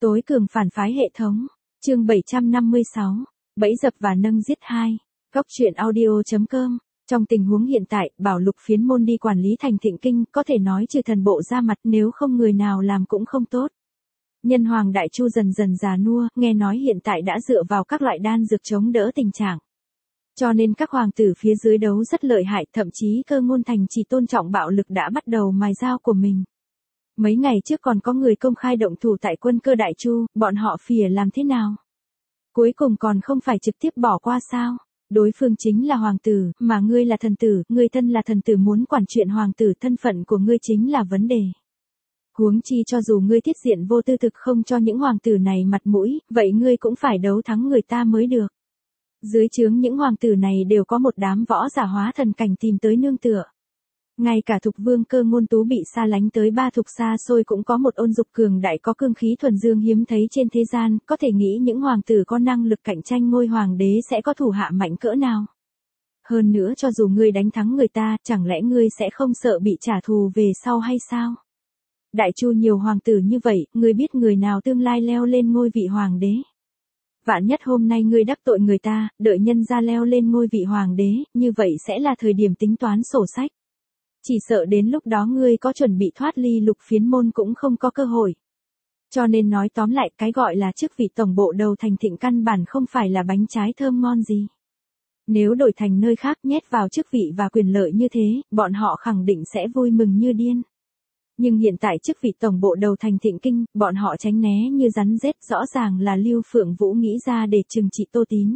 Tối cường phản phái hệ thống. Chương 756. Bẫy dập và nâng giết 2. Góc truyện audio.com. Trong tình huống hiện tại, bảo Lục Phiến Môn đi quản lý thành Thịnh Kinh, có thể nói trừ thần bộ ra mặt, nếu không người nào làm cũng không tốt. Nhân Hoàng Đại Chu dần dần già nua, nghe nói hiện tại đã dựa vào các loại đan dược chống đỡ tình trạng. Cho nên các hoàng tử phía dưới đấu rất lợi hại, thậm chí Cơ Ngôn Thành chỉ tôn trọng bạo lực đã bắt đầu mài dao của mình. Mấy ngày trước còn có người công khai động thủ tại Quân Cơ Đại Chu, bọn họ phìa làm thế nào? Cuối cùng còn không phải trực tiếp bỏ qua sao? Đối phương chính là hoàng tử, mà ngươi là thần tử, ngươi thân là thần tử muốn quản chuyện hoàng tử, thân phận của ngươi chính là vấn đề. Huống chi cho dù ngươi thiết diện vô tư thực không cho những hoàng tử này mặt mũi, vậy ngươi cũng phải đấu thắng người ta mới được. Dưới trướng những hoàng tử này đều có một đám võ giả hóa thần cảnh tìm tới nương tựa. Ngay cả Thục Vương Cơ Ngôn Tú bị xa lánh tới ba thục xa xôi cũng có một ôn dục cường đại có cương khí thuần dương hiếm thấy trên thế gian, có thể nghĩ những hoàng tử có năng lực cạnh tranh ngôi hoàng đế sẽ có thủ hạ mạnh cỡ nào. Hơn nữa cho dù ngươi đánh thắng người ta, chẳng lẽ ngươi sẽ không sợ bị trả thù về sau hay sao? Đại Chu nhiều hoàng tử như vậy, ngươi biết người nào tương lai leo lên ngôi vị hoàng đế? Vạn nhất hôm nay ngươi đắc tội người ta, đợi nhân gia leo lên ngôi vị hoàng đế, như vậy sẽ là thời điểm tính toán sổ sách. Chỉ sợ đến lúc đó ngươi có chuẩn bị thoát ly Lục Phiến Môn cũng không có cơ hội. Cho nên nói tóm lại, cái gọi là chức vị tổng bộ đầu thành Thịnh căn bản không phải là bánh trái thơm ngon gì. Nếu đổi thành nơi khác nhét vào chức vị và quyền lợi như thế, bọn họ khẳng định sẽ vui mừng như điên. Nhưng hiện tại chức vị tổng bộ đầu thành Thịnh Kinh, bọn họ tránh né như rắn rết, rõ ràng là Lưu Phượng Vũ nghĩ ra để trừng trị Tô Tín.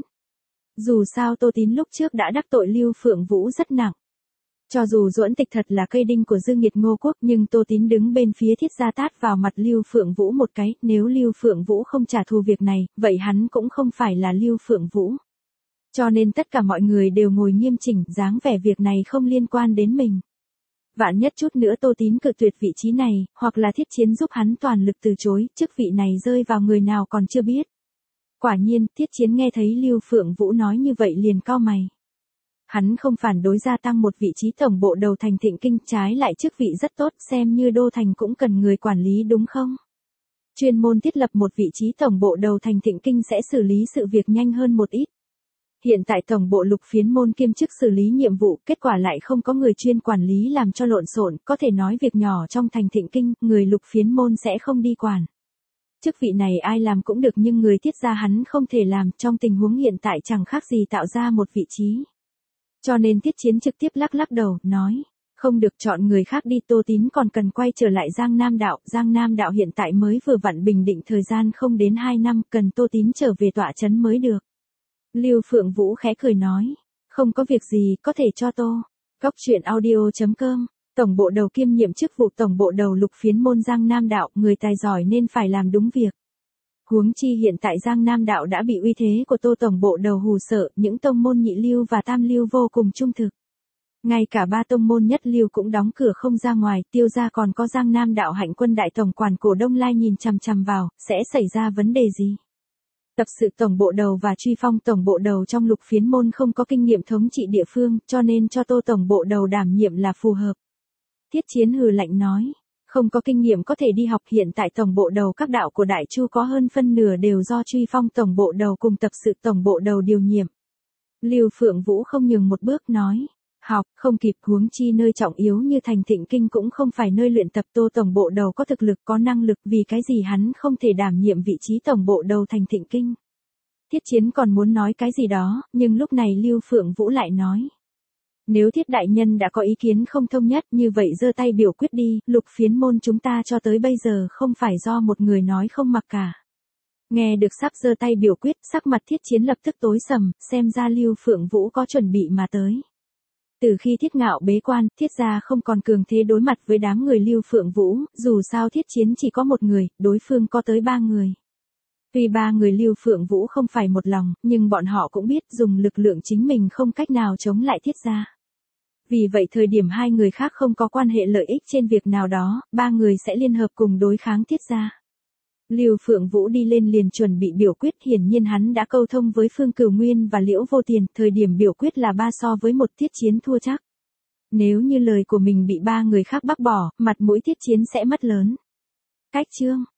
Dù sao Tô Tín lúc trước đã đắc tội Lưu Phượng Vũ rất nặng. Cho dù Duẫn Tịch thật là cây đinh của Dương Nghiệt Ngô Quốc, nhưng Tô Tín đứng bên phía Thiết gia tát vào mặt Lưu Phượng Vũ một cái, nếu Lưu Phượng Vũ không trả thù việc này, vậy hắn cũng không phải là Lưu Phượng Vũ. Cho nên tất cả mọi người đều ngồi nghiêm chỉnh, dáng vẻ việc này không liên quan đến mình. Vạn nhất chút nữa Tô Tín cự tuyệt vị trí này, hoặc là Thiết Chiến giúp hắn toàn lực từ chối, chức vị này rơi vào người nào còn chưa biết. Quả nhiên, Thiết Chiến nghe thấy Lưu Phượng Vũ nói như vậy liền cau mày. Hắn không phản đối gia tăng một vị trí tổng bộ đầu thành Thịnh Kinh, trái lại chức vị rất tốt, xem như đô thành cũng cần người quản lý đúng không? Chuyên môn thiết lập một vị trí tổng bộ đầu thành Thịnh Kinh sẽ xử lý sự việc nhanh hơn một ít. Hiện tại tổng bộ Lục Phiến Môn kiêm chức xử lý nhiệm vụ, kết quả lại không có người chuyên quản lý làm cho lộn xộn, có thể nói việc nhỏ trong thành Thịnh Kinh, người Lục Phiến Môn sẽ không đi quản. Chức vị này ai làm cũng được nhưng người Thiết gia hắn không thể làm, trong tình huống hiện tại chẳng khác gì tạo ra một vị trí. Cho nên Thiết Chiến trực tiếp lắc đầu, nói, không được, chọn người khác đi. Tô Tín còn cần quay trở lại Giang Nam Đạo hiện tại mới vừa vặn bình định thời gian không đến 2 năm, cần Tô Tín trở về tọa trấn mới được. Lưu Phượng Vũ khẽ cười nói, không có việc gì, có thể cho Tô. Góc truyện audio.com. Tổng bộ đầu kiêm nhiệm chức vụ tổng bộ đầu Lục Phiến Môn Giang Nam Đạo, người tài giỏi nên phải làm đúng việc. Huống chi hiện tại Giang Nam Đạo đã bị uy thế của Tô tổng bộ đầu hù sợ, những tông môn nhị lưu và tam lưu vô cùng trung thực. Ngay cả ba tông môn nhất lưu cũng đóng cửa không ra ngoài, tiêu ra còn có Giang Nam Đạo Hạnh Quân đại tổng quản Cổ Đông Lai nhìn chằm chằm vào, sẽ xảy ra vấn đề gì? Tập sự tổng bộ đầu và Truy Phong tổng bộ đầu trong Lục Phiến Môn không có kinh nghiệm thống trị địa phương, cho nên cho Tô tổng bộ đầu đảm nhiệm là phù hợp. Thiết Chiến hừ lạnh nói, không có kinh nghiệm có thể đi học, hiện tại tổng bộ đầu các đạo của Đại Chu có hơn phân nửa đều do Truy Phong tổng bộ đầu cùng tập sự tổng bộ đầu điều nhiệm. Lưu Phượng Vũ không nhường một bước nói, học, không kịp, huống chi nơi trọng yếu như thành Thịnh Kinh cũng không phải nơi luyện tập. Tô tổng bộ đầu có thực lực có năng lực, vì cái gì hắn không thể đảm nhiệm vị trí tổng bộ đầu thành Thịnh Kinh. Thiết Chiến còn muốn nói cái gì đó, nhưng lúc này Lưu Phượng Vũ lại nói, nếu Thiết đại nhân đã có ý kiến không thông nhất, như vậy giơ tay biểu quyết đi, Lục Phiến Môn chúng ta cho tới bây giờ không phải do một người nói không mặc cả. Nghe được sắp giơ tay biểu quyết, sắc mặt Thiết Chiến lập tức tối sầm, xem ra Lưu Phượng Vũ có chuẩn bị mà tới. Từ khi Thiết Ngạo bế quan, Thiết gia không còn cường thế đối mặt với đám người Lưu Phượng Vũ, dù sao Thiết Chiến chỉ có một người, đối phương có tới 3 người. Tuy 3 người Lưu Phượng Vũ không phải một lòng, nhưng bọn họ cũng biết dùng lực lượng chính mình không cách nào chống lại Thiết gia. Vì vậy thời điểm 2 người khác không có quan hệ lợi ích trên việc nào đó, 3 người sẽ liên hợp cùng đối kháng Thiết gia. Lưu Phượng Vũ đi lên liền chuẩn bị biểu quyết, hiển nhiên hắn đã câu thông với Phương Cửu Nguyên và Liễu Vô Tiền, thời điểm biểu quyết là 3 so với 1, Thiết Chiến thua chắc. Nếu như lời của mình bị 3 người khác bác bỏ, mặt mũi Thiết Chiến sẽ mất lớn. Cách chương